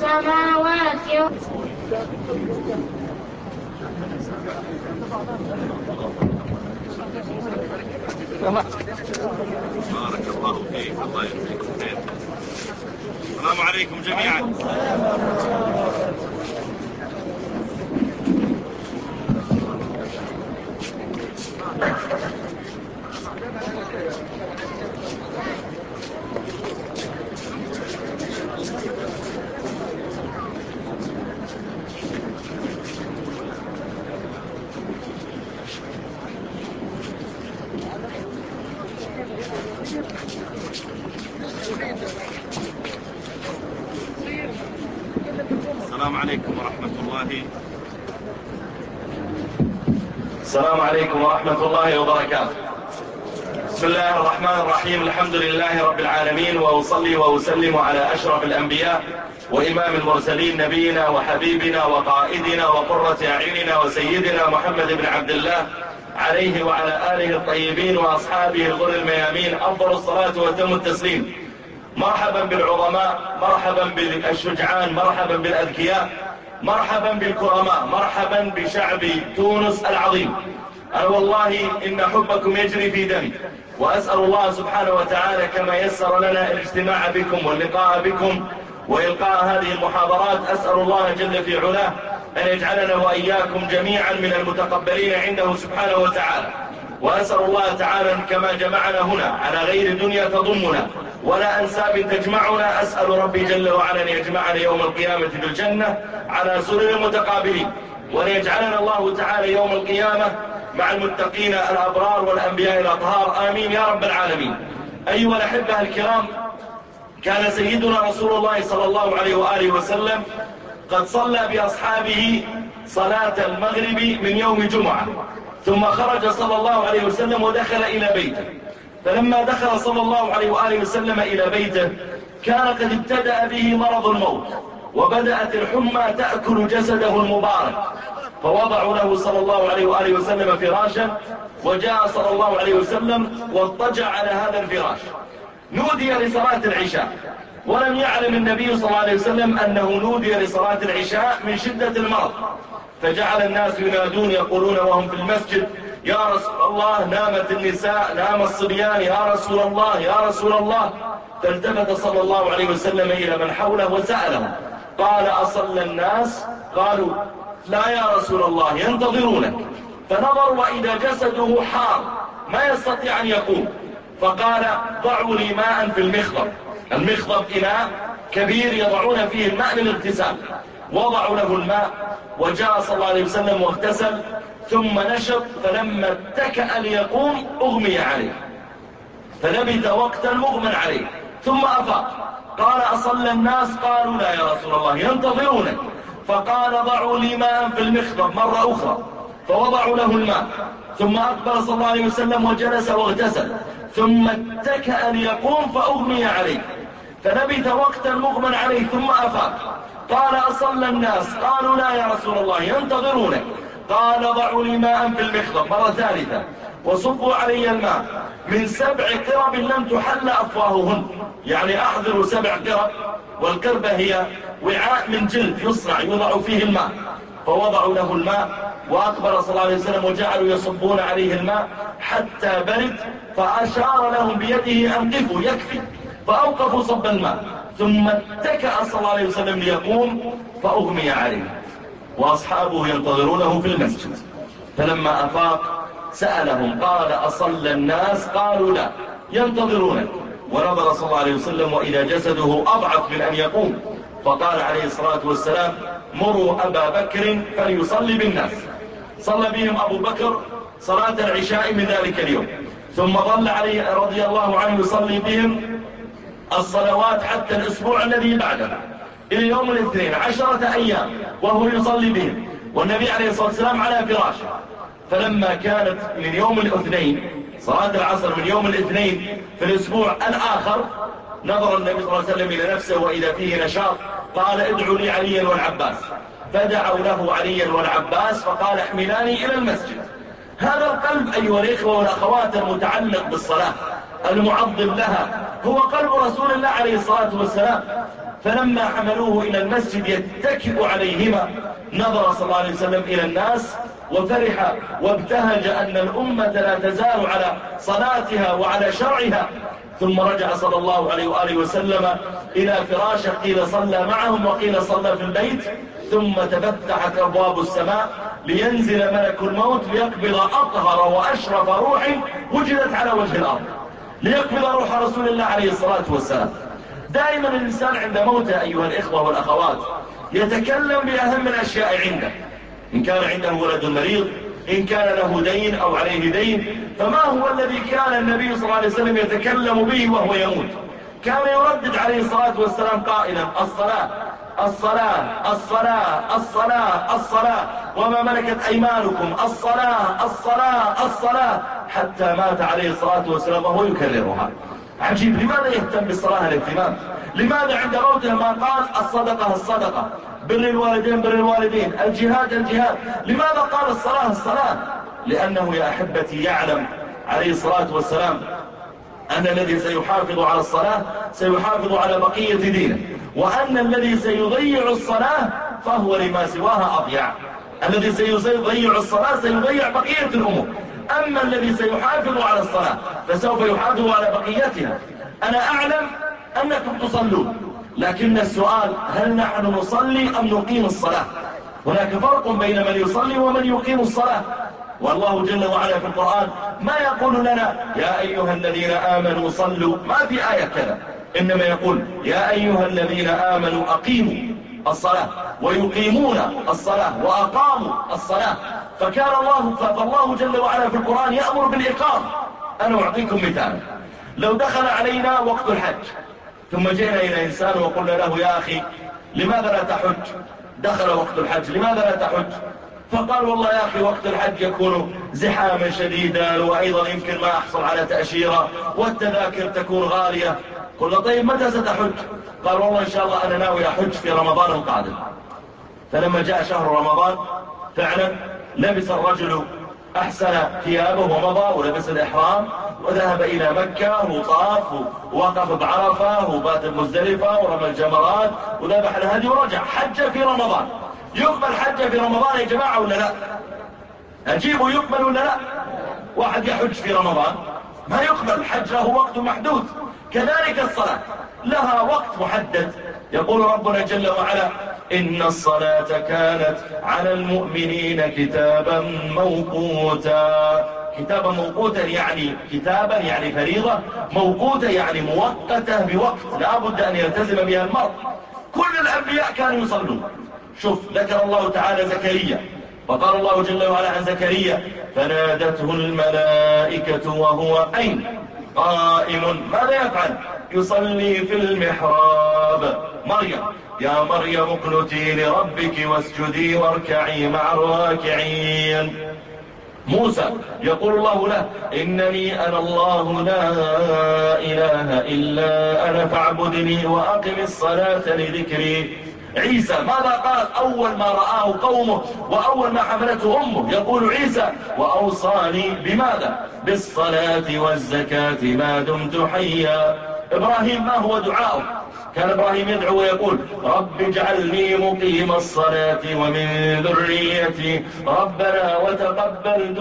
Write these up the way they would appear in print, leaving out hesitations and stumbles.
السماوات بارك الله فيك، الله يجزيك خير. السلام عليكم جميعا. السلام عليكم ورحمة الله. السلام عليكم ورحمة الله وبركاته. بسم الله الرحمن الرحيم. الحمد لله رب العالمين، وأصلي وأسلم على أشرف الأنبياء وإمام المرسلين، نبينا وحبيبنا وقائدنا وقرة أعيننا وسيدنا محمد بن عبد الله، عليه وعلى آله الطيبين وأصحابه الغر الميامين أفضل الصلاة وأتم التسليم. مرحبا بالعظماء، مرحبا بالشجعان، مرحبا بالأذكياء، مرحبا بالكرماء، مرحبا بشعب تونس العظيم. أنا والله إن حبكم يجري في دمي، وأسأل الله سبحانه وتعالى كما يسر لنا الاجتماع بكم واللقاء بكم وإلقاء هذه المحاضرات، أسأل الله جل في علاه أن يجعلنا وإياكم جميعا من المتقبلين عنده سبحانه وتعالى. وأسأل الله تعالى كما جمعنا هنا على غير دنيا تضمنا ولا أنساب تجمعنا، أسأل ربي جل وعلا أن يجمعنا يوم القيامة بالجنة على سرر متقابلين، وأن يجعلنا الله تعالى يوم القيامة مع المتقين الأبرار والأنبياء الأطهار، آمين يا رب العالمين. أيها الأحبة الكرام، كان سيدنا رسول الله صلى الله عليه وآله وسلم قد صلى بأصحابه صلاة المغرب من يوم جمعة، ثم خرج صلى الله عليه وسلم ودخل إلى بيته. فلما دخل صلى الله عليه وآله وسلم إلى بيته كان قد ابتدأ به مرض الموت، وبدأت الحمى تأكل جسده المبارك، فوضعوا له صلى الله عليه وآله وسلم فراشا، وجاء صلى الله عليه وسلم واضطجع على هذا الفراش. نودي لصلاة العشاء، ولم يعلم النبي صلى الله عليه وسلم أنه نودي لصلاة العشاء من شدة المرض، فجعل الناس ينادون يقولون وهم في المسجد: يا رسول الله، نامت النساء، نام الصبيان، يا رسول الله، يا رسول الله. فالتفت صلى الله عليه وسلم إلى من حوله وسألهم، قال: أصلى الناس؟ قالوا: لا يا رسول الله، ينتظرونك. فنظروا وإذا جسده حار ما يستطيع أن يقوم، فقال: ضعوا لي ماء في المخضب. المخضب إناء كبير يضعون فيه الماء للاغتسال. وضعوا له الماء، وجاء صلى الله عليه وسلم واغتسل ثم نشط، فلما اتكأ ليقوم أغمي عليه، فلبث وقتا مغمى عليه ثم أفاق. قال: أصلى الناس؟ قالوا: لا يا رسول الله، ينتظرونك. فقال: ضعوا لي ماء في المخضب مرة أخرى، فوضعوا له الماء، ثم أقبل صلى الله عليه وسلم وجلس واغتسل، ثم اتكأ ليقوم فأغمي عليه، فلبث وقتا مغمى عليه ثم أفاق. قال: أصلى الناس؟ قالوا: لا يا رسول الله، ينتظرونك. قال: ضعوا لي ماء في المخضب مرة ثالثة، وصبوا علي الماء من 7 قرب لم تحل أفواههن، يعني أحضروا 7 قرب، والقربة هي وعاء من جلد يصنع يوضع فيه الماء. فوضعوا له الماء، وأقبل صلى الله عليه وسلم وجعلوا يصبون عليه الماء حتى برد، فأشار لهم بيده أن قفوا يكفي، فأوقفوا صب الماء، ثم اتكأ صلى الله عليه وسلم ليقوم فأغمي عليه، وأصحابه ينتظرونه في المسجد. فلما أفاق سألهم قال: أصلى الناس؟ قالوا: لا، ينتظرونك. ونظر صلى الله عليه وسلم وإذا جسده أضعف من أن يقوم، فقال عليه الصلاة والسلام: مروا أبا بكر فليصلي بالناس. صلى بهم أبو بكر صلاة العشاء من ذلك اليوم، ثم ظل عليه رضي الله عنه يصلي بهم الصلوات حتى الأسبوع الذي بعده، إلى يوم الاثنين 10 أيام وهو يصلي بهم، والنبي عليه الصلاة والسلام على فراشه. فلما كانت من يوم الاثنين، صلاة العصر من يوم الاثنين في الأسبوع الآخر، نظر النبي صلى الله عليه وسلم إلى نفسه وإذا فيه نشاط، قال: ادعوا لي عليا والعباس. فدعوا له عليا والعباس، فقال: احملاني إلى المسجد. هذا القلب أيها الإخوة والأخوات المتعلق بالصلاة، المعظم لها هو قلب رسول الله عليه الصلاة والسلام. فلما حملوه إلى المسجد يتكئ عليهما نظر صلى الله عليه وسلم إلى الناس وفرح وابتهج أن الأمة لا تزال على صلاتها وعلى شرعها. ثم رجع صلى الله عليه وآله وسلم إلى فراشه، قيل صلى معهم وقيل صلى في البيت. ثم تفتحت أبواب السماء لينزل ملك الموت ليقبض أطهر وأشرف روح وجدت على وجه الأرض، ليقبض روح رسول الله عليه الصلاة والسلام. دائما الإنسان عند موته أيها الإخوة والأخوات يتكلم بأهم الأشياء عنده، إن كان عنده ولد مريض، إن كان له دين أو عليه دين. فما هو الذي كان النبي صلى الله عليه وسلم يتكلم به وهو يموت؟ كان يردد عليه الصلاة والسلام قائلا: الصلاة الصلاة الصلاة الصلاة الصلاة وما ملكت أيمانكم، الصلاة الصلاة الصلاة، حتى مات عليه الصلاة والسلام وهو يكررها. عجيب، لماذا يهتم بالصلاة الاهتمام؟ لماذا عند موته ما قال الصدقة الصدقة، بر الوالدين بر الوالدين، الجهاد الجهاد؟ لماذا قال الصلاة الصلاة؟ لأنه يا أحبتي يعلم عليه الصلاة والسلام أن الذي سيحافظ على الصلاة سيحافظ على بقية دينه، وأن الذي سيضيع الصلاة فهو لما سواها أضيع. الذي سيضيع الصلاة سيضيع بقية الأمور، أما الذي سيحافظ على الصلاة فسوف يحافظ على بقيتها. أنا أعلم أنكم تصلون، لكن السؤال: هل نحن نصلي أم نقيم الصلاة؟ هناك فرق بين من يصلي ومن يقيم الصلاة. والله جل وعلا في القرآن ما يقول لنا يا أيها الذين آمنوا صلوا، ما في آية كذا، إنما يقول يا أيها الذين آمنوا أقيموا الصلاة، ويقيمون الصلاة وأقاموا الصلاة. فالله جل وعلا في القرآن يأمر بالإقامة. أنا أعطيكم مثال: لو دخل علينا وقت الحج ثم جئنا إلى إنسان وقلنا له يا أخي لماذا لا تحج؟ دخل وقت الحج، لماذا لا تحج؟ فقال والله يا أخي وقت الحج يكون زحاما شديدا، وأيضا يمكن ما أحصل على تأشيرة، والتذاكر تكون غالية. قلنا طيب متى ستحج؟ قال والله إن شاء الله أنا ناوي أحج في رمضان القادم. فلما جاء شهر رمضان فعلا لبس الرجل أحسن ثيابه ومضى ولبس الإحرام وذهب إلى مكة وطاف ووقف بعرفة وبات بمزدلفة ورمى الجمرات وذبح الهدي ورجع. حج في رمضان. يقبل حج في رمضان يا جماعة ولا لا؟ أجيبوا، يقبل ولا لا؟ واحد يحج في رمضان ما يقبل، الحج له وقت محدود. كذلك الصلاة لها وقت محدد. يقول ربنا جل وعلا إن الصلاة كانت على المؤمنين كتابا موقوتا. كتابا موقوتا يعني كتابا يعني فريضة، موقوتا يعني مؤقتة بوقت لا بد أن يلتزم بها المرء. كل الأنبياء كانوا يصلون. شوف ذكر الله تعالى زكريا، فقال الله جل وعلا عن زكريا فنادته الملائكة وهو أين؟ قائم. ماذا يفعل؟ يصلي في المحراب. مريم يا مريم اقنتي لربك واسجدي واركعي مع الراكعين. موسى يقول الله له إنني أنا الله لا إله إلا أنا فاعبدني وأقم الصلاة لذكري. عيسى ماذا قال أول ما رآه قومه وأول ما حملته أمه؟ يقول عيسى وأوصاني بماذا؟ بالصلاة والزكاة ما دمت حيا. إبراهيم ما هو دعاؤه؟ كان إبراهيم يدعو ويقول رب اجعلني مقيم الصلاة ومن ذريتي ربنا وتقبل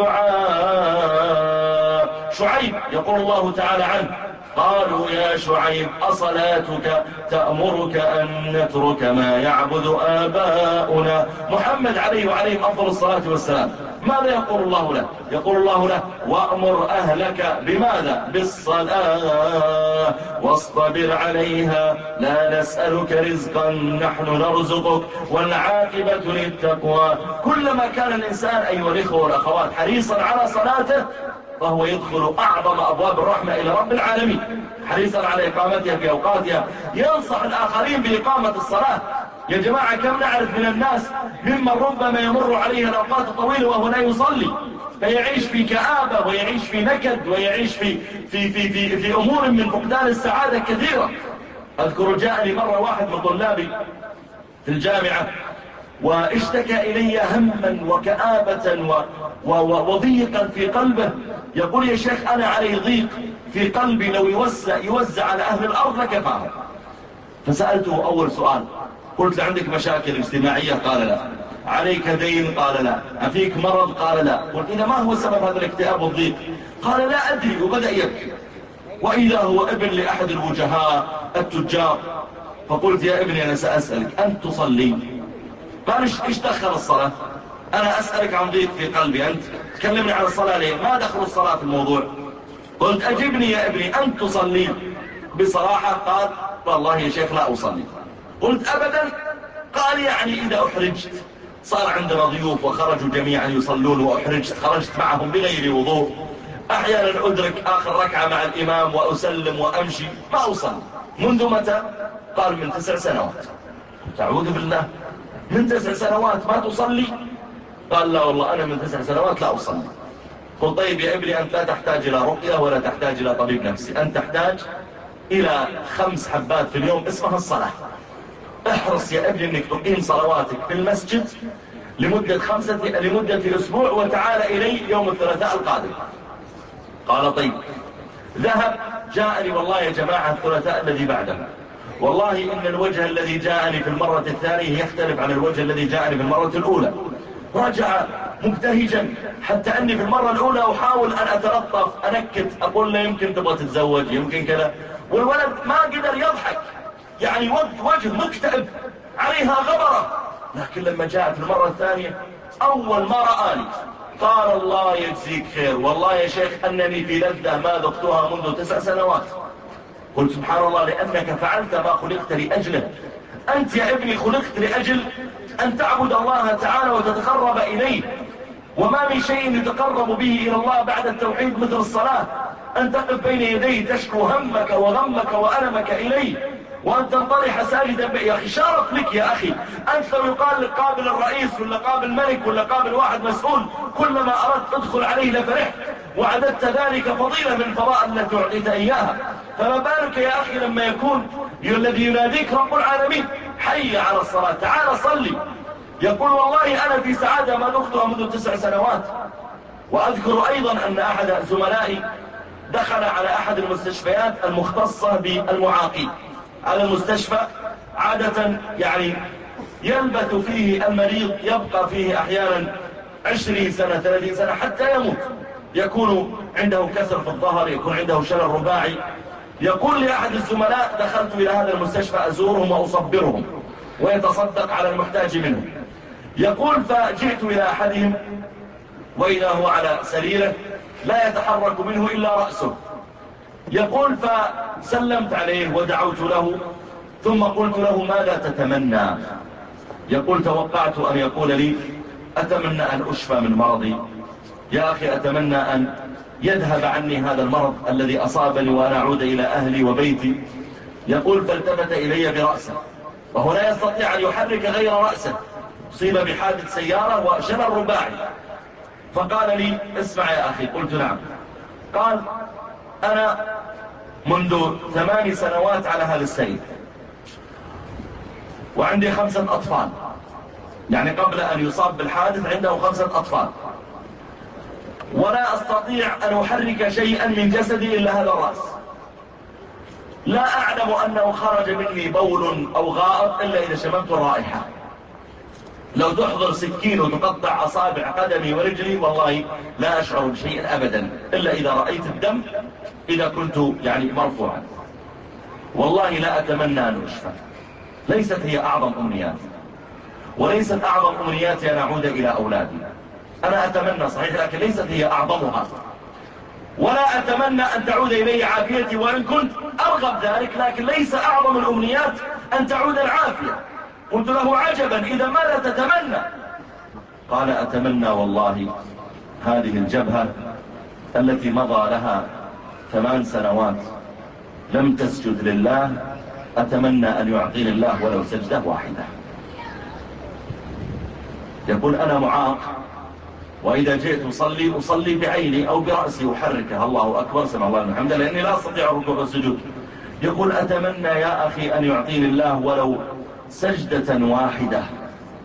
دعاء. شعيب يقول الله تعالى عنه قالوا يا شعيب أصلاتك تأمرك أن نترك ما يعبد آباؤنا. محمد عليه وعليه أفضل الصلاة والسلام ماذا يقول الله له؟ يقول الله له وأمر أهلك بماذا؟ بالصلاة واصطبر عليها لا نسألك رزقا نحن نرزقك والعاقبة للتقوى. كلما كان الإنسان أيها الإخوة والأخوات حريصا على صلاته فهو يدخل أعظم أبواب الرحمة إلى رب العالمين، حريصا على إقامتها في أوقاتها، ينصح الآخرين بإقامة الصلاة. يا جماعة كم نعرف من الناس ممن ربما يمر عليه الأوقات الطويلة وهو لا يصلي، فيعيش في كآبة ويعيش في نكد ويعيش في أمور من فقدان السعادة كثيرة. أذكر جاءني مرة واحد من طلابي في الجامعة واشتكى إلي هما وكآبة وضيقا في قلبه. يقول يا شيخ أنا علي ضيق في قلبي لو يوزع على أهل الأرض لكفاهم. فسألته أول سؤال، قلت له عندك مشاكل اجتماعية؟ قال لا. عليك دين؟ قال لا. أفيك مرض؟ قال لا. قلت إذا ما هو سبب هذا الاكتئاب والضيق؟ قال لا أدري. وبدأ يبكي، وإذا هو ابن لأحد الوجهاء التجار. فقلت يا ابني أنا سأسألك، أنت تصلي؟ قال إيش دخل الصلاة؟ أنا أسألك عن ضيق في قلبي، أنت تكلمني عن الصلاة ليه؟ ما دخل الصلاة في الموضوع؟ قلت أجبني يا ابني، أنت تصلي؟ بصراحة قال والله يا شيخ لا أصلي. قلت أبدا؟ قال يعني إذا أحرجت، صار عندنا ضيوف وخرجوا جميعا يصلون وأحرجت، خرجت معهم بغير وضوء، أحيانا أدرك آخر ركعة مع الإمام وأسلم وأمشي ما أصلي. منذ متى؟ قال من 9 سنوات. تعوذ بالله، من 9 سنوات ما تصلي؟ قال لا والله أنا من 9 سنوات لا أصلي. قل طيب يا ابني أنت لا تحتاج إلى رقية ولا تحتاج إلى طبيب نفسي، أنت تحتاج إلى 5 حبات في اليوم اسمها الصلاة. احرص يا ابني أنك تقيم صلواتك في المسجد لمدة أسبوع، وتعال إلي يوم الثلاثاء القادم. قال طيب. ذهب، جاءني والله يا جماعة الثلاثاء الذي بعده، والله إن الوجه الذي جاءني في المرة الثانية يختلف عن الوجه الذي جاءني في المرة الأولى. رجع مبتهجا، حتى أني في المرة الأولى أحاول أن أتلطف أنكت، أقول له يمكن تبغى تتزوج يمكن كذا، والولد ما قدر يضحك، يعني وجه مكتئب عليها غبرة. لكن لما جاءت المرة الثانية أول ما رآني قال الله يجزيك خير، والله يا شيخ أنني في لذة ما ذقتها منذ 9 سنوات. قلت سبحان الله، لأنك فعلت ما خلقت لأجله. أنت يا ابني خلقت لأجل أن تعبد الله تعالى وتتقرب إليه، وما من شيء يتقرب به إلى الله بعد التوحيد مثل الصلاة. أن تقف بين يديه تشكو همك وغمك وألمك إليه، وأن تنطرح ساجدا. يا أخي شرف لك يا أخي، أنت لو يقال لك قابل الرئيس ولا قابل ملك ولا قابل واحد مسؤول، كلما أردت ادخل عليه لفرحت، وعددت ذلك فضيلة من الفضائل التي أعطيت إياها. فما بالك يا أخي لما يكون الذي يناديك رب العالمين حي على الصلاة، تعال صلي. يقول والله أنا في سعادة ما ذقتها منذ 9 سنوات. وأذكر أيضا أن أحد زملائي دخل على أحد المستشفيات المختصة بالمعاقين. على المستشفى عادة يعني يلبث فيه المريض، يبقى فيه أحيانا 20 سنة 30 سنة حتى يموت. يكون عنده كسر في الظهر، يكون عنده شلل رباعي. يقول لأحد الزملاء دخلت إلى هذا المستشفى أزورهم وأصبرهم ويتصدق على المحتاج منهم. يقول فجئت إلى أحدهم وإذا هو على سريره لا يتحرك منه إلا رأسه. يقول فسلمت عليه ودعوت له، ثم قلت له ماذا تتمنى؟ يقول توقعت أن يقول لي أتمنى أن أشفى من مرضي، يا أخي أتمنى أن يذهب عني هذا المرض الذي أصابني وأنا أعود إلى أهلي وبيتي. يقول فالتفت إلي برأسه، وهو لا يستطيع أن يحرك غير رأسه، أصيب بحادث سيارة وشلل رباعي. فقال لي اسمع يا أخي. قلت نعم. قال أنا منذ 8 سنوات على هذا السرير، وعندي 5 أطفال، يعني قبل أن يصاب بالحادث عنده 5 أطفال، ولا أستطيع أن أحرك شيئا من جسدي إلا هذا الرأس. لا أعلم أنه خرج مني بول أو غائط إلا إذا شممت الرائحة. لو تحضر سكين وتقطع أصابع قدمي ورجلي والله لا أشعر بشيء أبدا إلا إذا رأيت الدم، إذا كنت يعني مرفوعا. والله لا أتمنى أن أشفى، ليست هي أعظم أمنياتي، وليست أعظم أمنياتي أن أعود إلى أولادي. أنا أتمنى صحيح لكن ليست هي أعظمها. ولا أتمنى أن تعود إلي عافيتي وإن كنت أرغب ذلك، لكن ليس أعظم الأمنيات أن تعود العافية. قلت له عجبا، إذا ماذا تتمنى؟ قال أتمنى والله هذه الجبهة التي مضى لها 8 سنوات لم تسجد لله، أتمنى أن يعطيني الله ولو سجدة واحدة. يقول أنا معاق، وإذا جئت أصلي بعيني أو برأسي أحركها، الله أكبر سمع الله لمن حمده، لأني لا أستطيع الركوع والسجود. يقول أتمنى يا أخي أن يعطيني الله ولو سجدة واحدة،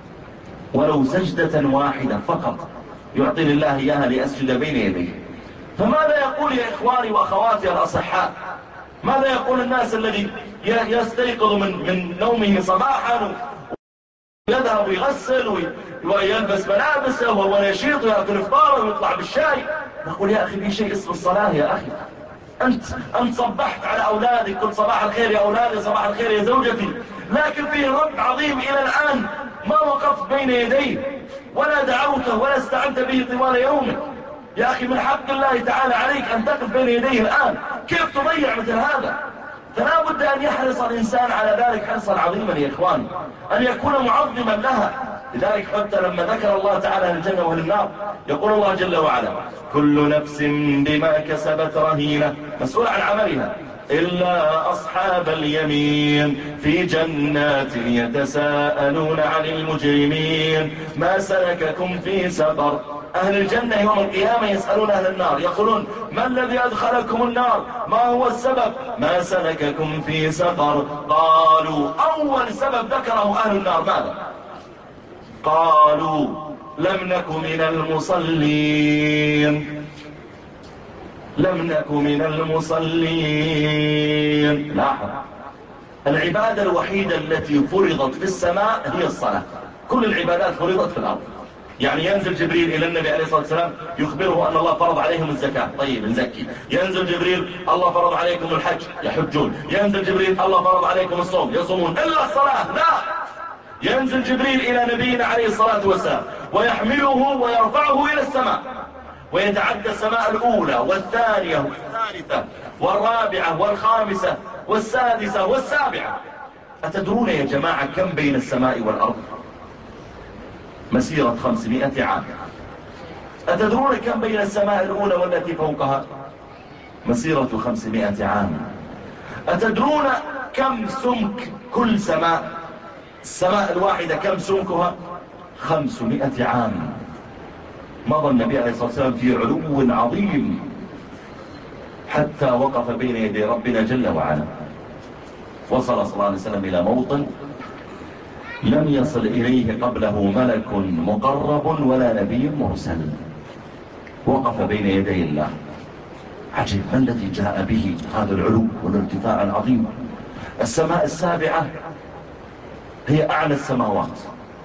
ولو سجدة واحدة فقط يعطيني الله إياها لأسجد بين يديه. فماذا يقول يا إخواني وأخواتي الأصحاء؟ ماذا يقول الناس الذي يستيقظ من نومه صباحا ويذهب يغسل ويلبس ملابسه وهو نشيط ويأكل إفطاره ويطلع بالشاي؟ نقول يا أخي في شيء اسمه الصلاة يا أخي. أنت صبحت على أولادك، قل صباح الخير يا أولادي، صباح الخير يا زوجتي، لكن فيه رب عظيم إلى الآن ما وقفت بين يديه ولا دعوته ولا استعنت به طوال يومك. يا أخي من حق الله تعالى عليك أن تقف بين يديه الآن، كيف تضيع مثل هذا؟ فلا بد أن يحرص الإنسان على ذلك حرصا عظيما يا إخواني، أن يكون معظما لها. لذلك حتى لما ذكر الله تعالى الجنة وأهل النار يقول الله جل وعلا: كل نفس بما كسبت رهينة، مسؤول عن عملها، إلا أصحاب اليمين في جنات يتساءلون عن المجرمين ما سلككم في سقر. أهل الجنة يوم القيامة يسألون أهل النار يقولون: ما الذي أدخلكم النار؟ ما هو السبب؟ ما سلككم في سقر؟ قالوا أول سبب ذكره أهل النار ماذا؟ قالوا لم نك من المصلين. لم نك من المصلين. لاحظ، العبادة الوحيدة التي فرضت في السماء هي الصلاة. كل العبادات فرضت في الأرض. يعني ينزل جبريل إلى النبي عليه الصلاة والسلام يخبره أن الله فرض عليهم الزكاة، طيب نزكي. ينزل جبريل: الله فرض عليكم الحج، يحجون. ينزل جبريل: الله فرض عليكم الصوم، يصومون. إلا الصلاة لا. ينزل جبريل إلى نبينا عليه الصلاة والسلام ويحمله ويرفعه إلى السماء، ويتعدى السماء الأولى والثانية والثالثة والرابعة والخامسة والسادسة والسابعة. أتدرون يا جماعة كم بين السماء والأرض؟ مسيرة 500 عام. أتدرون كم بين السماء الأولى والتي فوقها؟ مسيرة 500 عام. أتدرون كم سمك كل سماء؟ السماء الواحدة كم سمكها؟ 500 عام. مضى النبي عليه الصلاة والسلام في علو عظيم حتى وقف بين يدي ربنا جل وعلا. وصل صلى الله عليه وسلم إلى موطن لم يصل إليه قبله ملك مقرب ولا نبي مرسل. وقف بين يدي الله. عجب، ما الذي جاء به هذا العلو والارتفاع العظيم؟ السماء السابعة هي أعلى السماوات،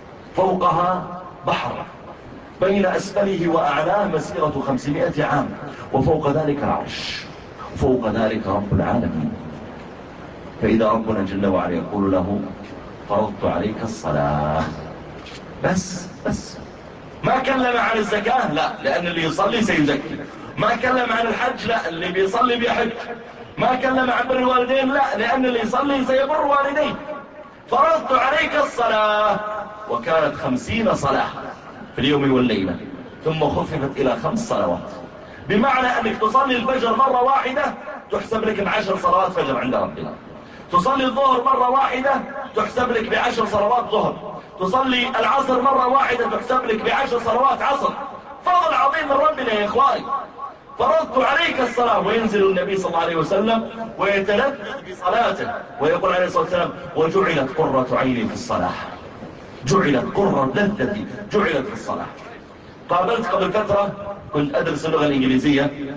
فوقها بحر، بين أسفله وأعلاه مسيرة 500 عام، وفوق ذلك العرش، فوق ذلك رب العالمين. فإذا ربنا جل وعلا يقول له: فرضت عليك الصلاة، بس ما كلم عن الزكاة، لا، لأن اللي يصلي سيزكي. ما كلم عن الحج، لا، اللي بيصلي بيحج. ما كلم عن بر الوالدين، لا، لأن اللي يصلي سيبر والديه. فرضت عليك الصلاة، وكانت 50 صلاة في اليوم والليلة، ثم خففت إلى 5 صلوات، بمعنى أنك تصلي الفجر مرة واحدة تحسب لك ب10 صلوات فجر عند ربنا. تصلي الظهر مرة واحدة تحسب لك ب10 صلوات ظهر. تصلي العصر مرة واحدة تحسب لك ب10 صلوات عصر. فضل عظيم من ربنا يا إخواني. فرضت عليك الصلاة. وينزل النبي صلى الله عليه وسلم ويتلذذ بصلاته ويقول عليه الصلاة والسلام: وجعلت قرة عيني في الصلاة. جعلت قرة لذتي جعلت في الصلاة. قابلت قبل فترة، كنت أدرس اللغة الإنجليزية،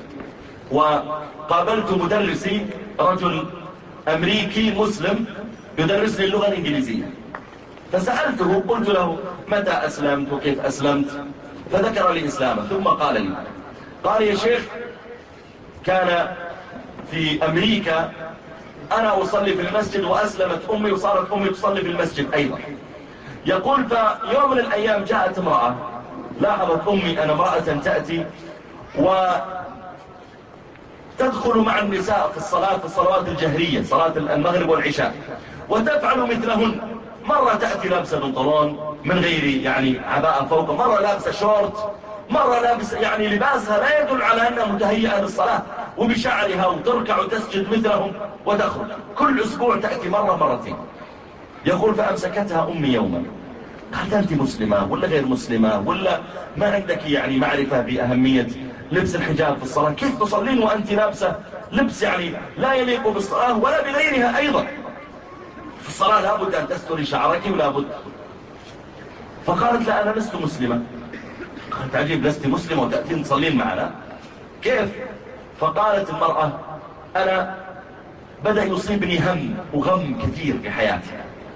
وقابلت مدرسي رجل أمريكي مسلم يدرسني اللغة الإنجليزية. فسألته، قلت له: متى أسلمت وكيف أسلمت؟ فذكر لي إسلامه، ثم قال لي: قال يا شيخ، كان في أمريكا أنا أصلي في المسجد وأسلمت أمي وصارت أمي تصلي في المسجد أيضا. يقول: فيوم من الأيام جاءت امرأة، لاحظت أمي أن امرأة تأتي وتدخل مع النساء في الصلاة، في الصلوات الجهرية، صلاة المغرب والعشاء، وتفعل مثلهن. مرة تأتي لابسة بنطلون من غير يعني عباءة فوق، مرة لابسة شورت، مرة لابسة يعني لباسها لا يدل على أنها متهيئة للصلاة، وبشعرها، وتركع وتسجد مثلهم وتخرج. كل أسبوع تأتي مرة مرتين. يقول: فأمسكتها أمي يوما، قالت: أنت مسلمة ولا غير مسلمة، ولا ما عندك يعني معرفة بأهمية لبس الحجاب في الصلاة؟ كيف تصلين وأنت لابسة لبس يعني لا يليق بالصلاة ولا بغيرها أيضا؟ في الصلاة لابد أن تستري شعرك ولابد. فقالت: لا، أنا لست مسلمة. قالت: عجيب، لست مسلمة وتأتين تصلين معنا؟ كيف؟ فقالت المرأة أنا بدأ يصيبني هم وغم كثير في حياتي،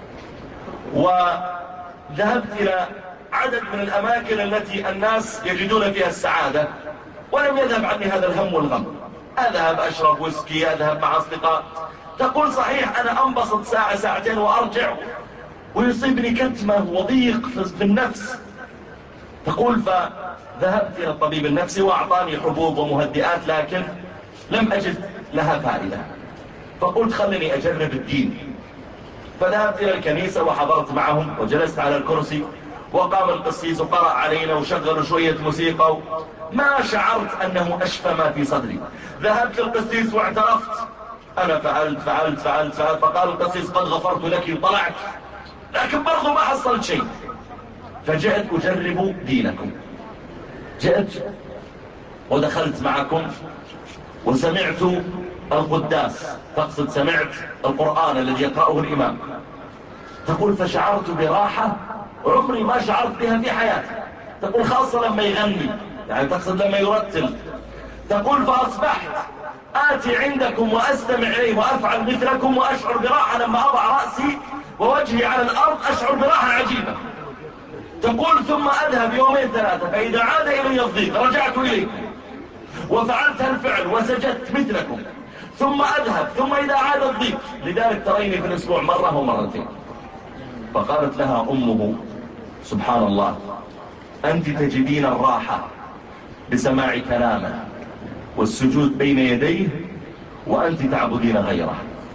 وذهبت إلى عدد من الأماكن التي الناس يجدون فيها السعادة، ولم يذهب عني هذا الهم والغم. أذهب أشرب ويسكي، أذهب مع أصدقاء. تقول صحيح أنا أنبسط ساعة ساعتين وأرجع ويصيبني كتمة وضيق في النفس. تقول فذهبت إلى الطبيب النفسي وأعطاني حبوب ومهدئات، لكن لم أجد لها فائدة. فقلت خلني أجرب الدين. فذهبت إلى الكنيسة وحضرت معهم وجلست على الكرسي، وقام القسيس وقرأ علينا وشغلوا شوية موسيقى. ما شعرت أنه أشفى ما في صدري. ذهبت للقسيس واعترفت أنا فعلت. فقال القسيس قد غفرت لك وطلعت، لكن برضو ما حصلت شيء. فجئت أجرب دينكم. جئت ودخلت معكم وسمعت القداس، تقصد سمعت القرآن الذي يقرأه الإمام. تقول فشعرت براحة عمري ما شعرت بها في حياتي. تقول خاصة لما يغني، يعني تقصد لما يرتل. تقول فأصبحت آتي عندكم وأستمع إليه وأفعل مثلكم وأشعر براحة لما أضع رأسي ووجهي على الأرض، أشعر براحة عجيبة. تقول ثم أذهب يومين ثلاثة، فإذا عاد إلي الضيق رجعت إليكم وفعلت الفعل وسجدت مثلكم، ثم أذهب، ثم إذا عاد الضيق. لذلك تريني في الأسبوع مرة ومرتين. فقالت لها أمه سبحان الله، أنت تجدين الراحة بسماع كلامه والسجود بين يديه، وأنت تعبدين غيره،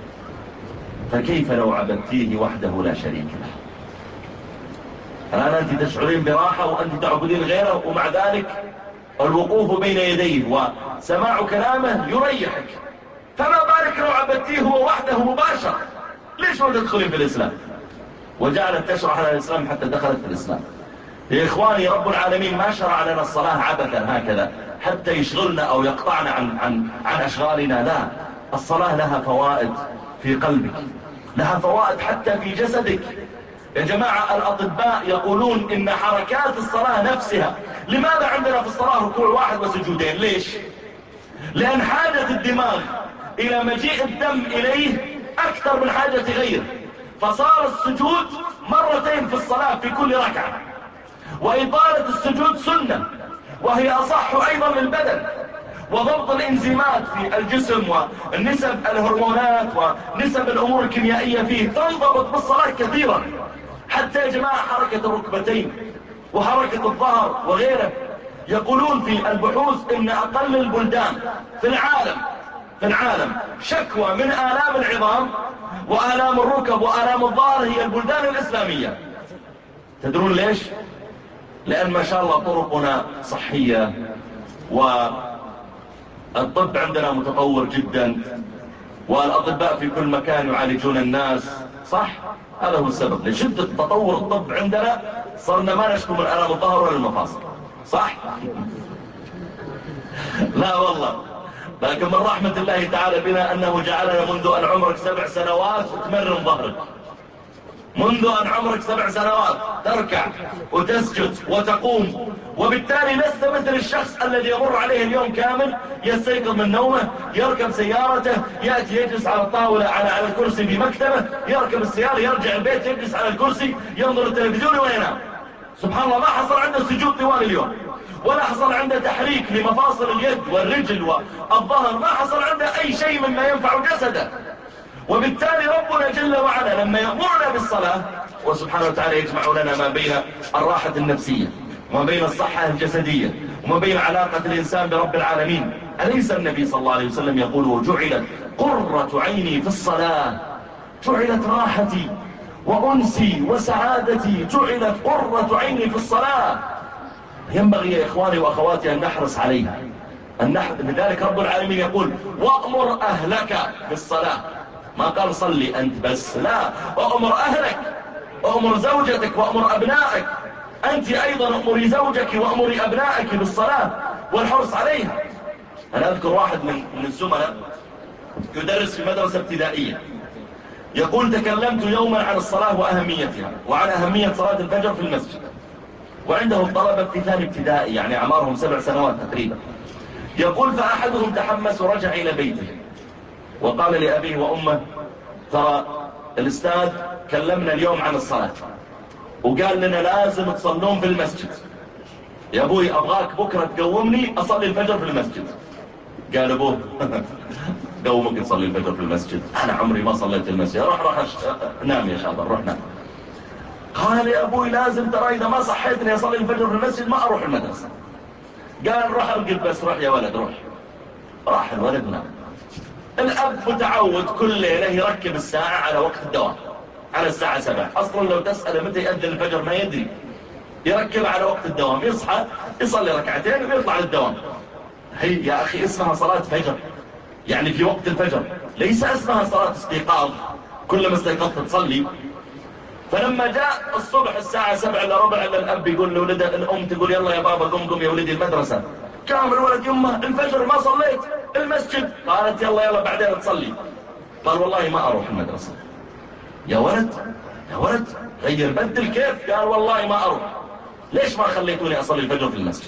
فكيف لو عبدتيه وحده لا شريك له؟ الآن أنت تشعرين براحة وأنت تعبدين غيره، ومع ذلك الوقوف بين يديه وسماع كلامه يريحك، فما بالك لو عبدتيه هو وحده مباشرة؟ ليش ما تدخلين في الإسلام؟ وجعلت تشرح على الإسلام حتى دخلت في الإسلام. يا إخواني، رب العالمين ما شرع لنا الصلاة عبثا هكذا حتى يشغلنا أو يقطعنا عن أشغالنا. لا، الصلاة لها فوائد في قلبك، لها فوائد حتى في جسدك. يا جماعة الأطباء يقولون إن حركات الصلاة نفسها، لماذا عندنا في الصلاة ركوع واحد وسجودين؟ ليش؟ لأن حاجة الدماغ إلى مجيء الدم إليه أكثر من حاجة غيره، فصار السجود مرتين في الصلاة في كل ركعة، وإطالة السجود سنة، وهي أصح أيضا للبدن، وضبط الانزيمات في الجسم ونسب الهرمونات ونسب الأمور الكيميائية فيه تنضبط بالصلاة كثيرا. حتى يا جماعة حركة الركبتين وحركة الظهر وغيره، يقولون في البحوث إن أقل البلدان في العالم شكوى من آلام العظام وآلام الركب وآلام الظهر هي البلدان الإسلامية. تدرون ليش؟ لأن ما شاء الله طرقنا صحية والطب عندنا متطور جدا، والأطباء في كل مكان يعالجون الناس. صح؟ هذا هو السبب. لشدة تطور الطب عندنا صرنا ما نشكو من آلام الظهر ولا المفاصل. صح؟ لا والله، لكن من رحمة الله تعالى بنا أنه جعلنا منذ أن عمرك 7 سنوات تمرن ظهرك، منذ أن عمرك 7 سنوات تركع وتسجد وتقوم، وبالتالي لست مثل الشخص الذي يمر عليه اليوم كامل يستيقظ من نومه، يركب سيارته، يأتي يجلس على الطاولة على الكرسي في مكتبه، يركب السيارة، يرجع البيت، يجلس على الكرسي، ينظر التلفزيون وينام. سبحان الله، ما حصل عنده سجود طوال اليوم، ولا حصل عنده تحريك لمفاصل اليد والرجل والظهر، ما حصل عنده أي شيء مما ينفع جسده. وبالتالي ربنا جل وعلا لما يأمرنا بالصلاة وسبحانه وتعالى يجمع لنا ما بين الراحة النفسية وما بين الصحة الجسدية وما بين علاقة الإنسان برب العالمين. أليس النبي صلى الله عليه وسلم يقول وجعلت قرة عيني في الصلاة، جعلت راحتي وأنسي وسعادتي، جعلت قرة عيني في الصلاة. ينبغي يا إخواني وأخواتي أن نحرص عليها. لذلك رب العالمين يقول وأمر أهلك بالصلاة، ما قال صلي أنت بس، لا، وأمر أهلك، وأمر زوجتك، وأمر أبنائك. أنت أيضا أمري زوجك وأمري أبنائك بالصلاة والحرص عليها. أنا أذكر واحد من الزملاء يدرس في مدرسة ابتدائية، يقول تكلمت يوما عن الصلاة وأهميتها وعن أهمية صلاة الفجر في المسجد، وعنده الطلبة في ثاني ابتدائي، يعني أعمارهم 7 سنوات تقريبا. يقول فأحدهم تحمس ورجع إلى بيته وقال لأبيه وأمه ترى الأستاذ كلمنا اليوم عن الصلاة وقال لنا لازم تصلون في المسجد، يا أبوي أبغاك بكرة تقومني أصلي الفجر في المسجد. قال أبوه قومك تصلي الفجر في المسجد؟ أنا عمري ما صليت في المسجد. روح نام يا شاطر، روح نام. قال يا أبوي لازم، ترى إذا ما صحيتني أصلي الفجر في المسجد ما أروح المدرسة. قال روح ارقد بس، روح يا ولد روح. راح الولد نام. الأب متعود كل ليلة يركب الساعة على وقت الدوام، على الساعة 7. أصلا لو تسأله متى يأذن الفجر ما يدري، يركب على وقت الدوام، يصحى يصلي ركعتين ويطلع للدوام. هي يا أخي اسمها صلاة فجر، يعني في وقت الفجر، ليس اسمها صلاة استيقاظ كل ما استيقظت تصلي. فلما جاء الصبح الساعة 7 إلا ربع إلا الأب يقول لولده، الأم تقول يلا يا بابا قم يا ولدي المدرسة. قام الولد يمه الفجر ما صليت، المسجد. قالت يلا بعدين تصلي. قال والله ما أروح المدرسة. يا ولد غير بدل كيف. قال والله ما أروح. ليش ما خليتوني أصلي الفجر في المسجد؟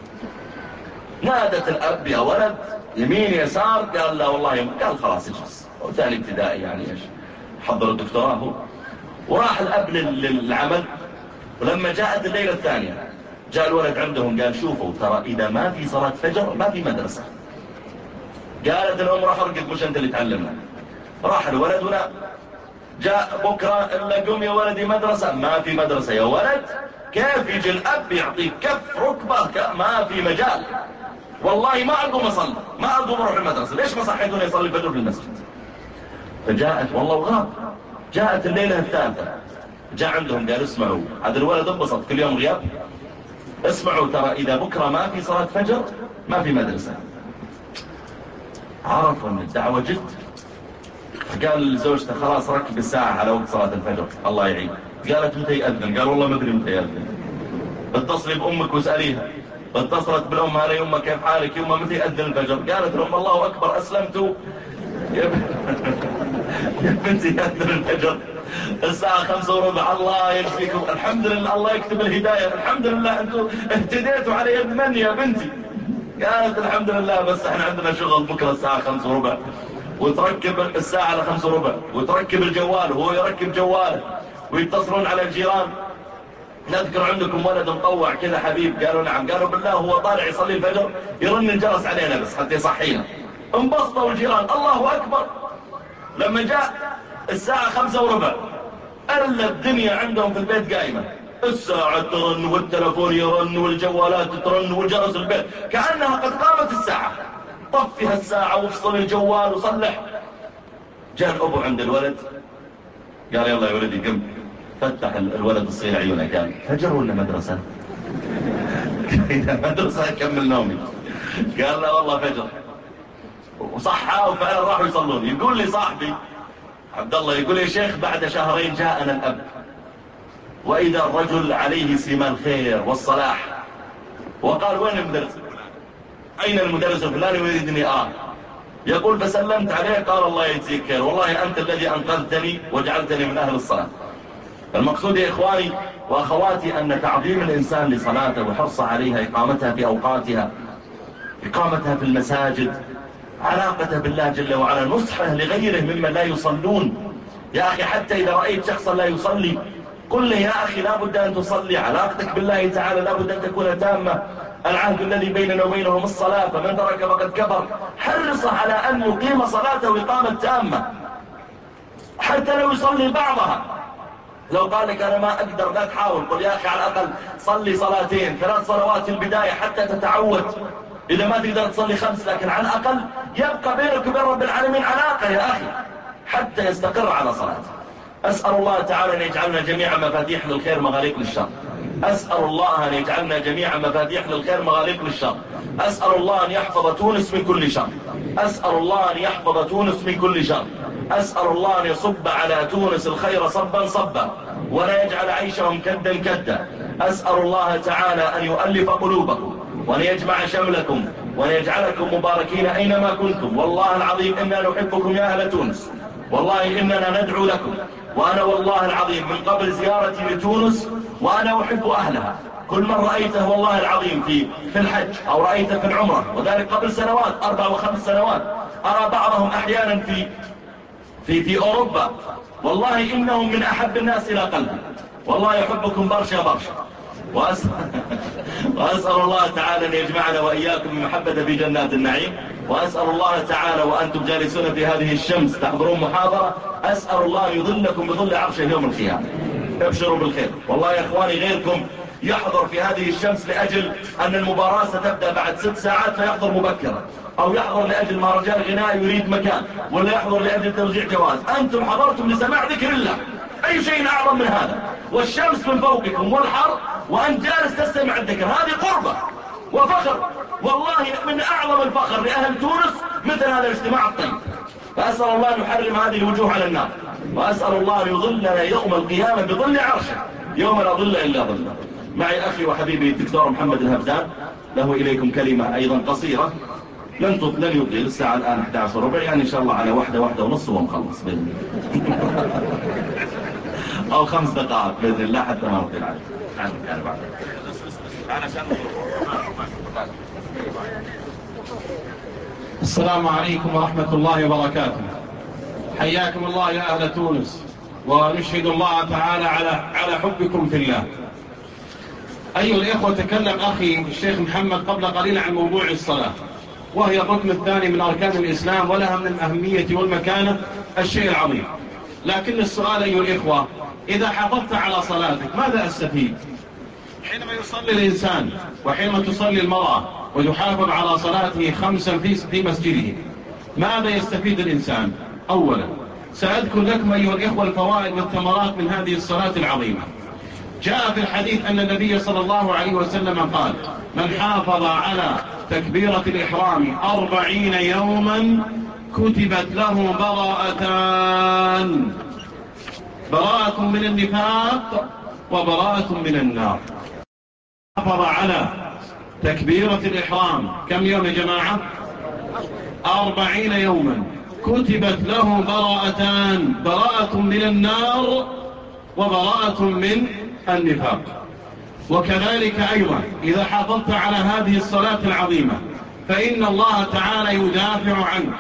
نادت الأب يا ولد يمين يسار. قال لا والله. قال خلاص اجلس، وثاني ابتدائي يعني ايش حضر الدكتوراه هو. وراح الأب للعمل. ولما جاءت الليلة الثانية جاء الولد عندهم قال شوفوا ترى إذا ما في صلاة فجر ما في مدرسة. قالت الأم راح ارقد، مش أنت اللي تعلمنا. راح الولد ولا جاء بكرة إلا قم يا ولدي مدرسة، ما في مدرسة. يا ولد كيف يجي الأب يعطيك كف ركبة؟ ما في مجال. والله ما أقوم أصلي، ما أقوم أروح المدرسة. ليش ما صحيتوني يصلي الفجر في المسجد؟ فجاءت والله وغاب. جاءت الليلة الثالثة جاء عندهم قال اسمعوا، هذا الولد انبسط كل يوم غياب. اسمعوا ترى إذا بكرة ما في صلاة فجر ما في مدرسة. عرفوا أن الدعوة جد. فقال لزوجته خلاص ركب الساعة على وقت صلاة الفجر الله يعين. قالت متى يأذن؟ قال والله ما أدري متى يأذن. اتصلي بأمك واسأليها. اتصلت بالأم، هلا يمه كيف حالك؟ يمه متى يأذن الفجر؟ قالت لهم الله أكبر أسلمت يا بنتي يأذن الفجر الساعة 5:15. الله يجزيكم، الحمد لله، الله يكتب الهداية، الحمد لله أنتم اهتديتوا على يد من يا بنتي؟ قالت الحمد لله بس احنا عندنا شغل بكرة الساعة 5:15. وتركب الساعة على 5:15 وتركب الجوال وهو يركب جواله ويتصلون على الجيران. نذكر عندكم ولد مطوع كذا حبيب. قالوا نعم. قالوا بالله هو طالع يصلي الفجر يرن الجرس علينا بس حتى يصحينا. انبسطوا الجيران الله أكبر. لما جاء الساعة 5:15 ألا الدنيا عندهم في البيت قائمة، الساعة ترن والتلفون يرن والجوالات ترن والجرس البيت كأنها قد قامت الساعة. طفها الساعة وافصل الجوال وصلح. جاء الأبو عند الولد قال يلا يا ولدي قم. فتح الولد الصغير عيونه قال فجر ولا مدرسة؟ إذا مدرسة أكمل نومي. قال لا والله فجر. وصحى وفعلا راحوا يصلون. يقول لي صاحبي عبد الله يقول يا شيخ بعد شهرين جاءنا الأب وإذا الرجل عليه سيما الخير والصلاح، وقال وين المدرس؟ أين المدرس الفلاني يريدني يقول فسلمت عليه قال الله يجزيك خير، والله أنت الذي أنقذتني وجعلتني من أهل الصلاة. المقصود يا إخواني وأخواتي أن تعظيم الإنسان لصلاته وحرصه عليها، إقامتها في أوقاتها، إقامتها في المساجد، علاقته بالله جل وعلا، نصحه لغيره ممن لا يصلون. يا أخي حتى إذا رأيت شخصا لا يصلي قل له يا أخي لا بد أن تصلي. علاقتك بالله تعالى لا بد أن تكون تامة. العهد الذي بيننا وبينهم الصلاة، فمن ترك فقد كفر. حرصه على أن يقيم صلاته وإقامة تامة حتى لو يصلي بعضها. لو قال لك أنا ما أقدر لا تحاول، قل يا أخي على الأقل صلي 2 3 صلوات في البداية حتى تتعود. إذا ما تقدر تصلي 5 لكن على الأقل يبقى بينك وبين رب العالمين علاقة يا أخي حتى يستقر على صلاته. أسأل الله تعالى أن يجعلنا جميعا مفاتيح للخير مغاليق للشر. أسأل الله أن يجعلنا جميعا مفاتيح للخير مغاليق للشر. أسأل الله أن يحفظ تونس من كل شر. أسأل الله أن يحفظ تونس من كل شر. أسأل الله أن يصب على تونس الخير صبا صبا ولا يجعل عيشهم كدا كدا. أسأل الله تعالى أن يؤلف قلوبكم وأن يجمع شملكم وأن يجعلكم مباركين أينما كنتم. والله العظيم إنا نحبكم يا أهل تونس والله إننا ندعو لكم، وأنا والله العظيم من قبل زيارتي لتونس وأنا أحب أهلها، كل من رأيته والله العظيم في الحج أو رأيته في العمرة، وذلك قبل سنوات 4 و5 سنوات، أرى بعضهم أحيانا في أوروبا، والله إنهم من أحب الناس إلى قلبي، والله يحبكم برشا برشا. وأسأل الله تعالى أن يجمعنا وإياكم بمحبة في جنات النعيم. وأسأل الله تعالى وأنتم جالسون في هذه الشمس تحضرون محاضرة، أسأل الله يظلكم بظل عرشه يوم القيامة. ابشروا بالخير، والله يا إخواني غيركم يحضر في هذه الشمس لأجل أن المباراة ستبدأ بعد 6 ساعات فيحضر مبكرا، أو يحضر لأجل مهرجان غناء يريد مكان، ولا يحضر لأجل توزيع جواز. أنتم حضرتم لسماع ذكر الله، أي شيء أعظم من هذا؟ والشمس من فوقكم والحر وأنت جالس تستمع الذكر، هذه قربة وفخر، والله من أعظم الفخر لأهل تونس مثل هذا الاجتماع الطيب. فأسأل الله أن يحرم هذه الوجوه على النار، وأسأل الله أن يظلنا يوم القيامة بظل عرشه يوم لا ظل إلا ظله. معي أخي وحبيبي الدكتور محمد الهبزان، له إليكم كلمة أيضا قصيرة، لن يطيل الساعة الآن 11:15، يعني إن شاء الله على 1:01:30 ونخلص بإذن الله، أو 5 دقائق بإذن الله حتى ما نطيل عليه. يعني بعد السلام عليكم ورحمة الله وبركاته. حياكم الله يا أهل تونس، ونشهد الله تعالى على حبكم في الله. أيها الإخوة، تكلم أخي الشيخ محمد قبل قليل عن موضوع الصلاة، وهي الركن الثاني من أركان الإسلام، ولها من الأهمية والمكانة الشيء العظيم. لكن السؤال أيها الإخوة، إذا حافظت على صلاتك ماذا أستفيد؟ حينما يصلي الإنسان وحينما تصلي المرأة ويحافظ على صلاته 5 في مسجده، ماذا يستفيد الإنسان؟ أولا سأذكر لكم أيها الإخوة الفوائد والثمرات من هذه الصلاة العظيمة. جاء في الحديث أن النبي صلى الله عليه وسلم قال: من حافظ على تكبيرة الإحرام 40 يوما كتبت له براءتان، براءة من النفاق وبراءة من النار. حافظ على تكبيرة الإحرام كم يوم يا جماعة؟ 40 يوما كتبت له براءتان، براءة من النار وبراءة من النفاق. وكذلك أيضا إذا حافظت على هذه الصلاة العظيمة فإن الله تعالى يدافع عنك،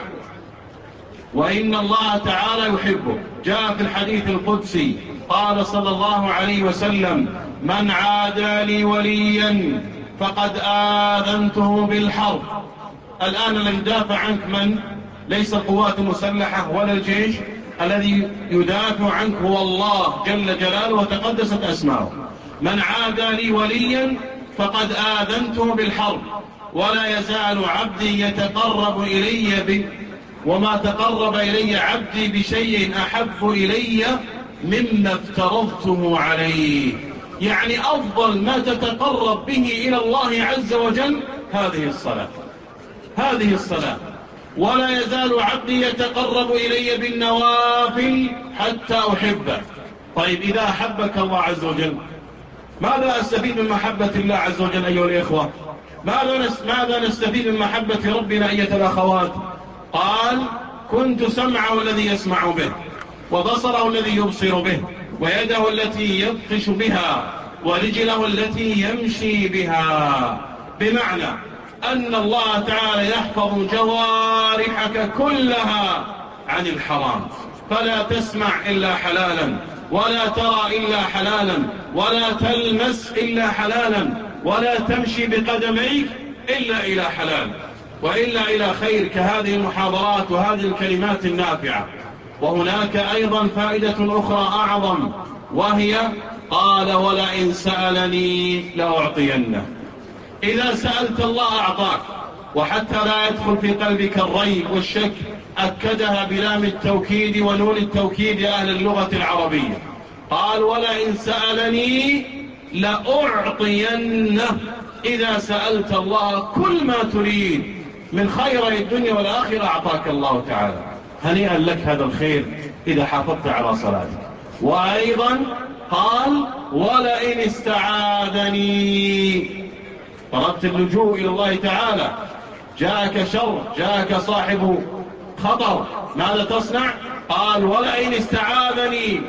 وإن الله تعالى يحبك. جاء في الحديث القدسي قال صلى الله عليه وسلم: من عادى لي وليا فقد آذنته بالحرب. الآن الذي يدافع عنك من؟ ليس القوات المسلحة ولا الجيش، الذي يدافع عنك هو الله جل جلاله وتقدست أسماؤه. من عادى لي وليا فقد آذنته بالحرب، ولا يزال عبدي يتقرب إلي وما تقرب إلي عبدي بشيء أحب إلي مما افترضته عليه. يعني أفضل ما تتقرب به إلى الله عز وجل هذه الصلاة، هذه الصلاة. ولا يزال عبدي يتقرب إلي بالنوافل حتى أحبه. طيب إذا أحبك الله عز وجل ماذا أستفيد من محبة الله عز وجل أيها الإخوة؟ ماذا نستفيد من محبة ربنا أيها الأخوات؟ قال: كنت سمعه الذي يسمع به، وبصره الذي يبصر به، ويده التي يبطش بها، ورجله التي يمشي بها. بمعنى أن الله تعالى يحفظ جوارحك كلها عن الحرام، فلا تسمع إلا حلالا، ولا ترى إلا حلالا، ولا تلمس إلا حلالا، ولا تمشي بقدميك إلا إلى حلال، وإلا إلى خير، كهذه المحاضرات وهذه الكلمات النافعة. وهناك أيضا فائدة أخرى أعظم، وهي قال: ولئن سألني لأعطينه. إذا سألت الله أعطاك، وحتى لا يدخل في قلبك الريب والشك أكدها بلام التوكيد ونون التوكيد يا أهل اللغة العربية. قال: ولئن سألني لأعطينه. إذا سألت الله كل ما تريد من خير الدنيا والآخرة أعطاك الله تعالى. هنيئا لك هذا الخير إذا حافظت على صلاتك. وأيضا قال: ولئن استعاذني، طلبت اللجوء إلى الله تعالى، جاءك شر، جاءك صاحب خطر، ماذا تصنع؟ قال ولئن استعاذني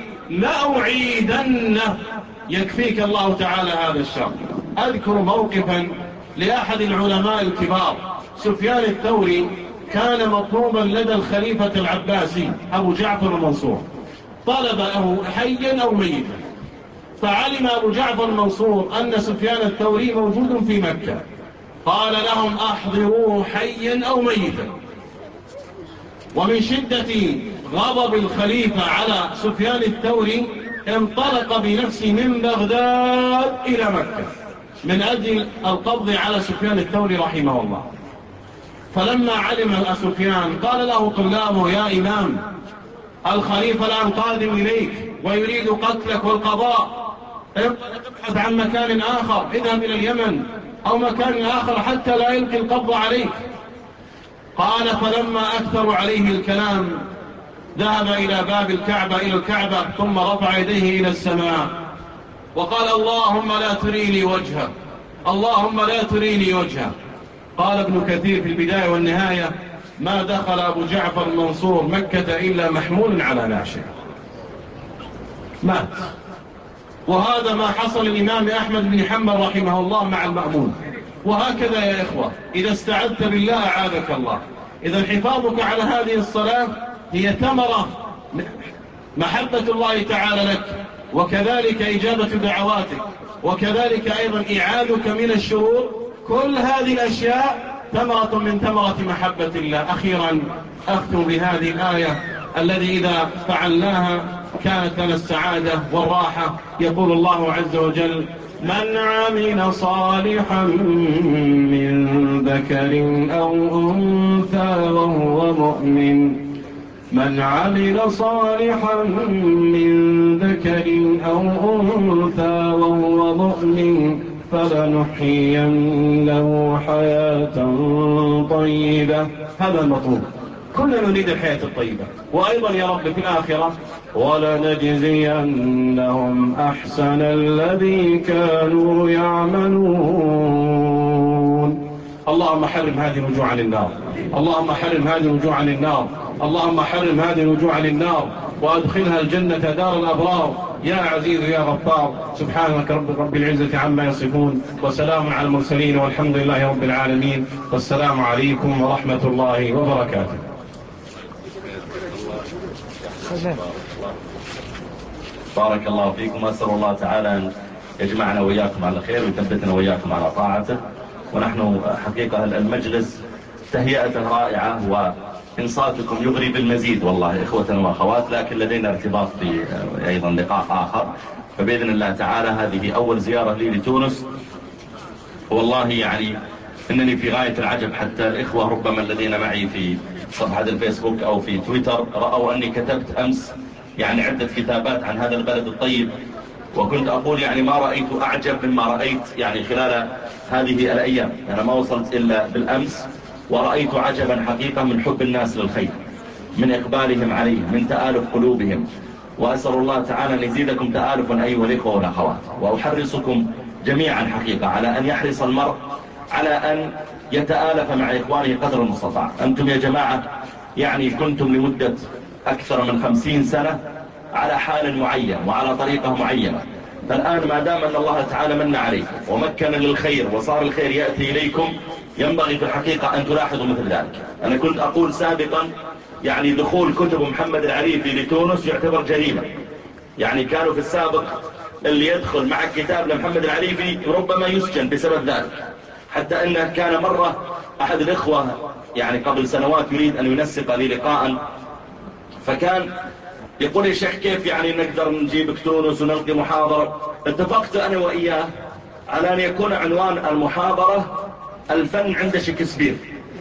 لأعيدنه. يكفيك الله تعالى هذا الشر. أذكر موقفا لأحد العلماء الكبار. سفيان الثوري كان مطلوبا لدى الخليفة العباسي أبو جعفر المنصور، طلبه حيا أو ميتا، فعلم أبو جعفر المنصور أن سفيان الثوري موجود في مكة، قال لهم أحضروه حيا أو ميتا. ومن شدة غضب الخليفة على سفيان الثوري انطلق بنفسه من بغداد إلى مكة من أجل القبض على سفيان الثوري رحمه الله. فلما علم سفيان قال له طلابه يا إمام، الخليفة الآن قادم إليك ويريد قتلك والقضاء، ابحث عن مكان آخر، اذهب إلى اليمن أو مكان آخر حتى لا يلقي القبض عليك. قال فلما أكثر عليه الكلام ذهب إلى باب الكعبة إلى الكعبة ثم رفع يديه إلى السماء وقال اللهم لا تريني وجهه، اللهم لا تريني وجهه. قال ابن كثير في البداية والنهاية ما دخل أبو جعفر المنصور مكة إلا محمول على نعشه، مات. وهذا ما حصل الإمام أحمد بن حنبل رحمه الله مع المأمون. وهكذا يا إخوة إذا استعذت بالله أعاذك الله. إذا حفاظك على هذه الصلاة هي ثمرة محبة الله تعالى لك، وكذلك إجابة دعواتك، وكذلك أيضا إعادك من الشرور. كل هذه الأشياء ثمرة من ثمرة محبة الله. أخيرا أختم بهذه الآية الذي إذا فعلناها كانت لنا السعادة والراحة. يقول الله عز وجل من عمل صالحا من ذكر أو أنثى وهو مؤمن، من عمل صالحا من ذكر أو أنثى وهو مؤمن فلنحيينه حياة طيبة. هذا المطلوب، كلنا نريد الحياة الطيبة. وأيضا يا رب في الآخرة ولنجزينهم أحسن الذي كانوا يعملون. اللهم حرم هذه الوجوع عن النار، اللهم حرم هذه الوجوع عن النار، اللهم حرم هذه الوجوع عن النار وأدخلها الجنة دار الأبرار يا عزيز يا غفار. سبحانك رب العزة عما يصفون، وسلام على المرسلين، والحمد لله رب العالمين، والسلام عليكم ورحمة الله وبركاته. بارك الله فيكم. أسأل الله تعالى أن يجمعنا وإياكم على خير ويثبتنا وإياكم على طاعته. ونحن حقيقة المجلس تهيئة رائعة وإنصاتكم يغري بالمزيد والله إخوة وأخوات، لكن لدينا ارتباط في أيضا لقاء آخر، فبإذن الله تعالى هذه أول زيارة لي لتونس. والله يعني إنني في غاية العجب، حتى الإخوة ربما الذين معي في صفحة الفيسبوك أو في تويتر رأوا أني كتبت أمس يعني عدة كتابات عن هذا البلد الطيب، وكنت أقول يعني ما رأيت أعجب مما رأيت يعني خلال هذه الأيام. أنا ما وصلت إلا بالأمس ورأيت عجبا حقيقة من حب الناس للخير، من إقبالهم عليه، من تآلف قلوبهم. وأسأل الله تعالى أن يزيدكم تآلفا أيها الإخوة والأخوات. وأحرصكم جميعا حقيقة على أن يحرص المرء على أن يتآلف مع إخوانه قدر المستطاع. أنتم يا جماعة يعني كنتم لمدة أكثر من 50 سنة على حال معين وعلى طريقة معينة، فالآن ما دام أن الله تعالى من عليكم ومكن للخير وصار الخير يأتي إليكم، ينبغي في الحقيقة أن تلاحظوا مثل ذلك. أنا كنت أقول سابقا يعني دخول كتب محمد العريفي لتونس يعتبر جريمة. يعني كانوا في السابق اللي يدخل مع كتاب لمحمد العريفي ربما يسجن بسبب ذلك، حتى أنه كان مرة أحد الإخوة يعني قبل سنوات يريد أن ينسق لي لقاء، فكان يقول يا شيخ كيف يعني نقدر نجيبك تونس ونلقي محاضرة. اتفقت أنا وإياه على أن يكون عنوان المحاضرة الفن عند شكسبير.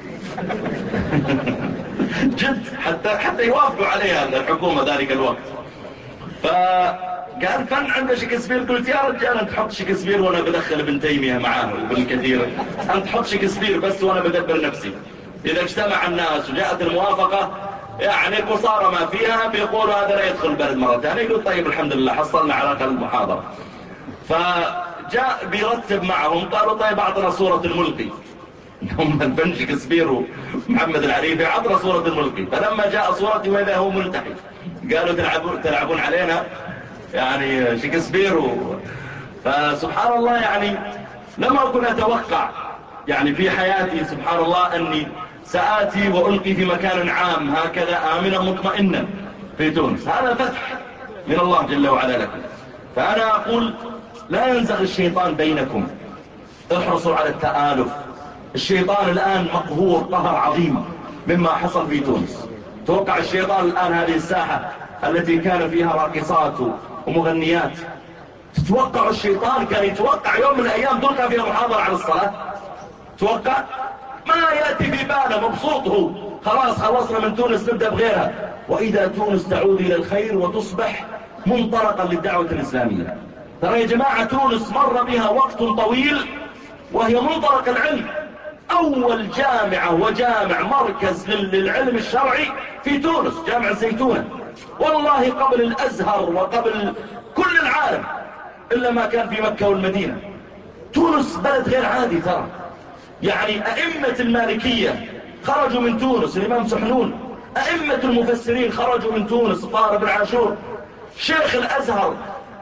جد حتى يوافقوا عليها الحكومة ذلك الوقت. فقال فن عند شكسبير. قلت يا رجال أنت تحط شكسبير وأنا بدخل ابن تيمية معاه وابن كثير، أنت تحط شكسبير بس وأنا بدبر نفسي. إذا اجتمع الناس وجاءت الموافقة يعني قصارى ما فيها بيقولوا هذا لا يدخل البلد مرة ثانية. يقول طيب الحمد لله حصلنا على أقل المحاضرة. فجاء بيرتب معهم، قالوا طيب أعطنا صورة الملقي. هم البن شكسبير ومحمد العريفي عبر صورة الملقي، فلما جاء صورتي وإذا هو ملتحي قالوا تلعبون علينا يعني شكسبير فسبحان الله يعني لم أكن أتوقع يعني في حياتي سبحان الله أني سآتي وألقي في مكان عام هكذا آمنا مطمئنا في تونس. هذا فتح من الله جل وعلا لكم. فأنا أقول لا ينزغ الشيطان بينكم، احرصوا على التآلف. الشيطان الآن مقهور قهر عظيم مما حصل في تونس. توقع الشيطان الآن هذه الساحة التي كان فيها راقصات ومغنيات، تتوقع الشيطان كان يتوقع يوم من الأيام تلقى فيها محاضرة عن الصلاة؟ توقع؟ ما يأتي في باله، مبسوط هو، خلاص خلصنا من تونس نبدأ بغيرها. وإذا تونس تعود إلى الخير وتصبح منطلقا للدعوة الإسلامية. ترى يا جماعة تونس مر بها وقت طويل وهي منطلق العلم، أول جامعة وجامع مركز للعلم الشرعي في تونس جامع الزيتونة، والله قبل الأزهر وقبل كل العالم، إلا ما كان في مكة والمدينة. تونس بلد غير عادي ترى، يعني أئمة المالكية خرجوا من تونس، الإمام سحنون، أئمة المفسرين خرجوا من تونس، طاهر بن عاشور، شيخ الأزهر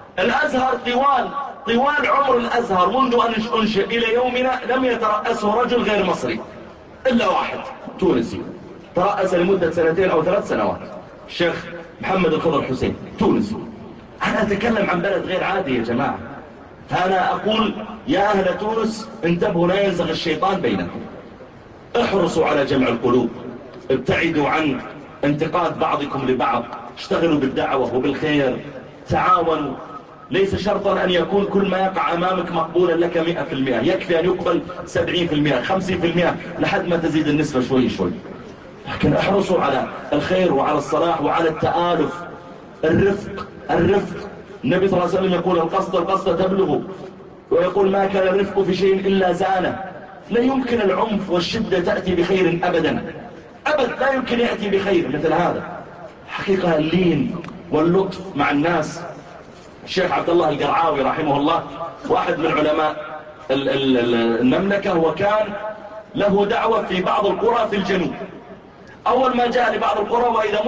طوال عمر الأزهر منذ أن أنشئ إلى يومنا لم يترأسه رجل غير مصري إلا واحد تونسي، ترأس لمدة 2 أو 3 سنوات، الشيخ محمد الخضر حسين تونسي. أنا أتكلم عن بلد غير عادي يا جماعة. أنا أقول يا أهل تونس انتبهوا لا ينزغ الشيطان بينكم، احرصوا على جمع القلوب، ابتعدوا عن انتقاد بعضكم لبعض، اشتغلوا بالدعوة وبالخير، تعاونوا. ليس شرطا أن يكون كل ما يقع أمامك مقبولا لك 100%، يكفي أن يقبل 70% 50% لحد ما تزيد النسبة شوي شوي. لكن احرصوا على الخير وعلى الصلاح وعلى التآلف، الرفق. النبي صلى الله عليه وسلم يقول القصد تبلغ، ويقول ما كان الرفق في شيء إلا زانه. لا يمكن العنف والشدة تأتي بخير أبدا، لا يمكن يأتي بخير مثل هذا. حقيقة اللين واللطف مع الناس. الشيخ عبد الله القرعاوي رحمه الله واحد من علماء المملكة، وكان له دعوة في بعض القرى في الجنوب. أول ما جاء لبعض القرى وإذا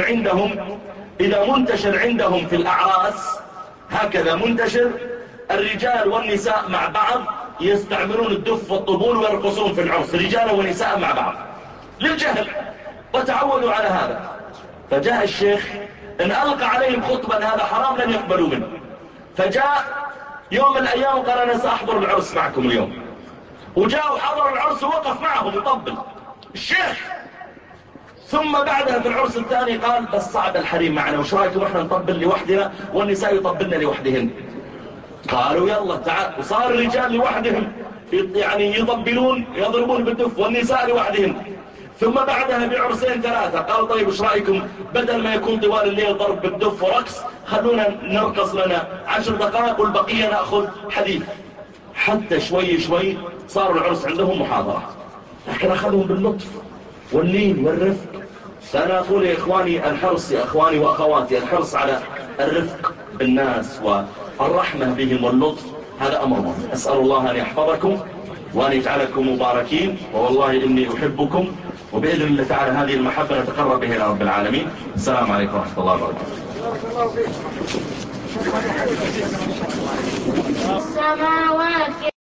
منتشر عندهم في الأعراس هكذا منتشر، الرجال والنساء مع بعض يستعملون الدف والطبول ويرقصون في العرس رجالا ونساء مع بعض للجهل، وتعودوا على هذا. فجاء الشيخ إن ألقى عليهم خطبا هذا حرام لن يقبلوا منه، فجاء يوم من الأيام وقال أنا سأحضر العرس معكم اليوم، وجاء وحضر العرس ووقف معهم يطبل الشيخ. ثم بعدها في العرس الثاني قال بس صعب الحريم معنا، وش رايكم احنا نطبل لوحدنا والنساء يطبلن لوحدهن؟ قالوا يلا تعال، وصار الرجال لوحدهم يعني يطبلون يضربون بالدف والنساء لوحدهن. ثم بعدها بعرسين 3 قال طيب وش رايكم بدل ما يكون طوال الليل ضرب بالدف ورقص خلونا نرقص لنا 10 دقائق والبقية نأخذ حديث. حتى شوي شوي صار العرس عندهم محاضرة، لكن أخذهم باللطف واللين والرفق. فأنا أقول يا إخواني الحرص، يا إخواني وأخواتي، الحرص على الرفق بالناس والرحمة بهم واللطف، هذا أمر مهم. أسأل الله أن يحفظكم وأن يجعلكم مباركين، ووالله إني أحبكم، وبإذن الله تعالى هذه المحبة نتقرب بها إلى رب العالمين. السلام عليكم ورحمة الله وبركاته.